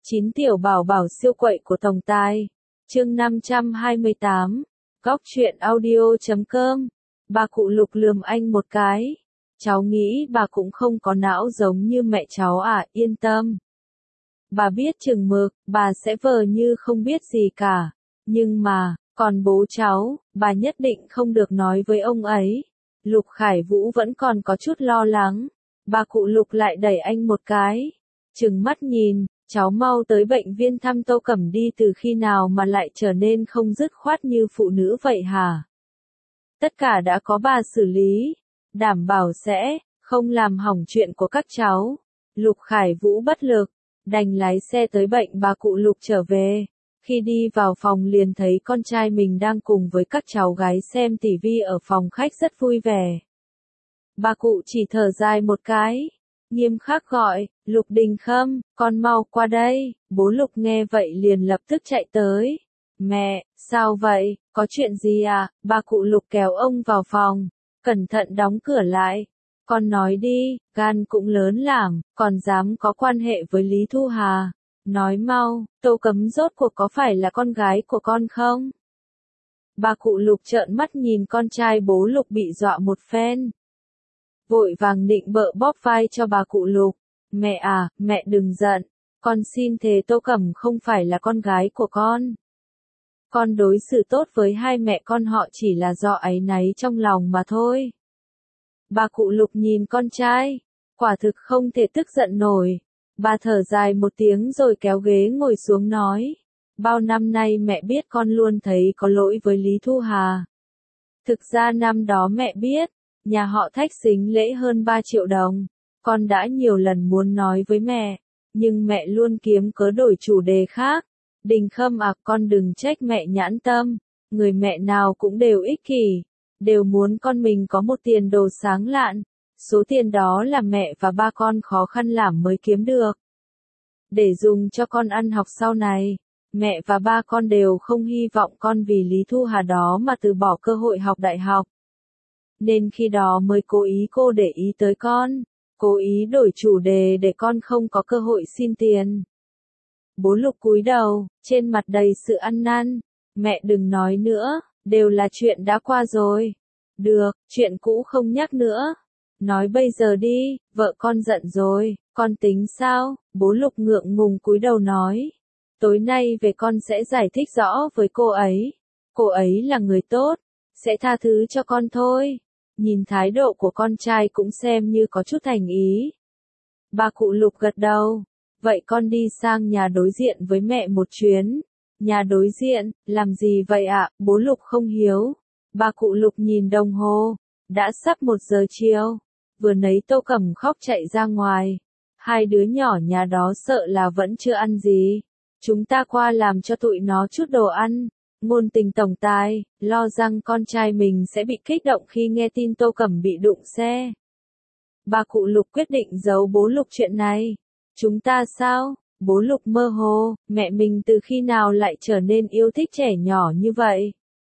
9 tiểu bảo bảo siêu quậy của tổng tài. Chương 528. Góc truyện audio.com. Bà cụ Lục lườm anh một cái. Cháu nghĩ bà cũng không có não giống như mẹ cháu à, yên tâm. Bà biết chừng mực, bà sẽ vờ như không biết gì cả. Nhưng mà, còn bố cháu, bà nhất định không được nói với ông ấy. Lục Khải Vũ vẫn còn có chút lo lắng. Bà cụ Lục lại đẩy anh một cái. Trừng mắt nhìn, cháu mau tới bệnh viện thăm Tô Cẩm đi, từ khi nào mà lại trở nên không dứt khoát như phụ nữ vậy hả? Tất cả đã có bà xử lý, đảm bảo sẽ không làm hỏng chuyện của các cháu. Lục Khải Vũ bất lực, đành lái xe tới bệnh bà cụ Lục trở về. Khi đi vào phòng liền thấy con trai mình đang cùng với các cháu gái xem tivi ở phòng khách rất vui vẻ. Bà cụ chỉ thở dài một cái, nghiêm khắc gọi, Lục Đình Khâm, con mau qua đây. Bố Lục nghe vậy liền lập tức chạy tới. Mẹ, sao vậy, có chuyện gì à? Bà cụ Lục kéo ông vào phòng, cẩn thận đóng cửa lại. Con nói đi, gan cũng lớn làm, còn dám có quan hệ với Lý Thu Hà. Nói mau, Tô Cẩm rốt cuộc có phải là con gái của con không? Bà cụ Lục trợn mắt nhìn con trai bố Lục bị dọa một phen. Vội vàng định bợ bóp vai cho bà cụ Lục. Mẹ à, mẹ đừng giận. Con xin thề Tô Cẩm không phải là con gái của con. Con đối xử tốt với hai mẹ con họ chỉ là do áy náy trong lòng mà thôi. Bà cụ Lục nhìn con trai, quả thực không thể tức giận nổi. Bà thở dài một tiếng rồi kéo ghế ngồi xuống nói. Bao năm nay mẹ biết con luôn thấy có lỗi với Lý Thu Hà. Thực ra năm đó mẹ biết, nhà họ Thách xính lễ hơn 3 triệu đồng. Con đã nhiều lần muốn nói với mẹ, nhưng mẹ luôn kiếm cớ đổi chủ đề khác. Đình Khâm à, con đừng trách mẹ nhãn tâm. Người mẹ nào cũng đều ích kỷ, đều muốn con mình có một tiền đồ sáng lạn. Số tiền đó là mẹ và ba con khó khăn làm mới kiếm được, để dùng cho con ăn học sau này. Mẹ và ba con đều không hy vọng con vì Lý Thu Hà đó mà từ bỏ cơ hội học đại học. Nên khi đó mới cố ý để ý tới con, cố ý đổi chủ đề để con không có cơ hội xin tiền. Bố Lục cúi đầu, trên mặt đầy sự ăn năn. Mẹ đừng nói nữa, đều là chuyện đã qua rồi. Được, chuyện cũ không nhắc nữa. Nói bây giờ đi, vợ con giận rồi, con tính sao? Bố Lục ngượng ngùng cúi đầu nói. Tối nay về con sẽ giải thích rõ với cô ấy. Cô ấy là người tốt, sẽ tha thứ cho con thôi. Nhìn thái độ của con trai cũng xem như có chút thành ý. Bà cụ Lục gật đầu. Vậy con đi sang nhà đối diện với mẹ một chuyến. Nhà đối diện, làm gì vậy ạ? Bố Lục không hiếu. Bà cụ Lục nhìn đồng hồ. Đã sắp 1 giờ chiều. Vừa nấy Tô Cẩm khóc chạy ra ngoài. Hai đứa nhỏ nhà đó sợ là vẫn chưa ăn gì. Chúng ta qua làm cho tụi nó chút đồ ăn. Ngôn Tình tổng tài, lo rằng con trai mình sẽ bị kích động khi nghe tin Tô Cẩm bị đụng xe. Bà cụ Lục quyết định giấu bố Lục chuyện này. Chúng ta sao? Bố Lục mơ hồ, mẹ mình từ khi nào lại trở nên yêu thích trẻ nhỏ như vậy?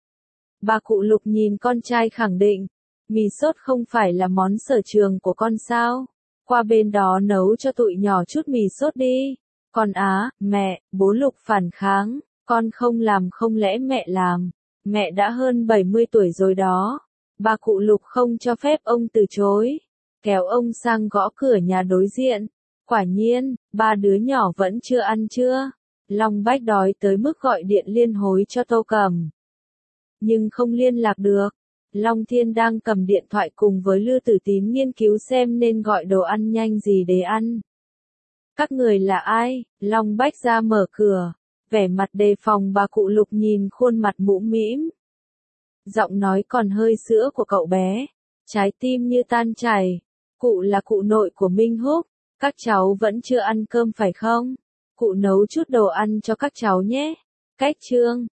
Bà cụ Lục nhìn con trai khẳng định. Mì sốt không phải là món sở trường của con sao? Qua bên đó nấu cho tụi nhỏ chút mì sốt đi. Còn á, mẹ, bố Lục phản kháng. Con không làm, không lẽ mẹ làm? Mẹ đã hơn 70 tuổi rồi đó. Bà cụ Lục không cho phép ông từ chối. Kéo ông sang gõ cửa nhà đối diện. Quả nhiên, 3 đứa nhỏ vẫn chưa ăn trưa. Long Bách đói tới mức gọi điện liên hối cho Tô Cẩm. Nhưng không liên lạc được. Long Thiên đang cầm điện thoại cùng với Lư Tử Tín nghiên cứu xem nên gọi đồ ăn nhanh gì để ăn. Các người là ai? Long Bách ra mở cửa. Vẻ mặt đề phòng bà cụ Lục nhìn khuôn mặt mũm mĩm. Giọng nói còn hơi sữa của cậu bé. Trái tim như tan chảy. Cụ là cụ nội của Minh Húc. Các cháu vẫn chưa ăn cơm phải không? Cụ nấu chút đồ ăn cho các cháu nhé. Cách chương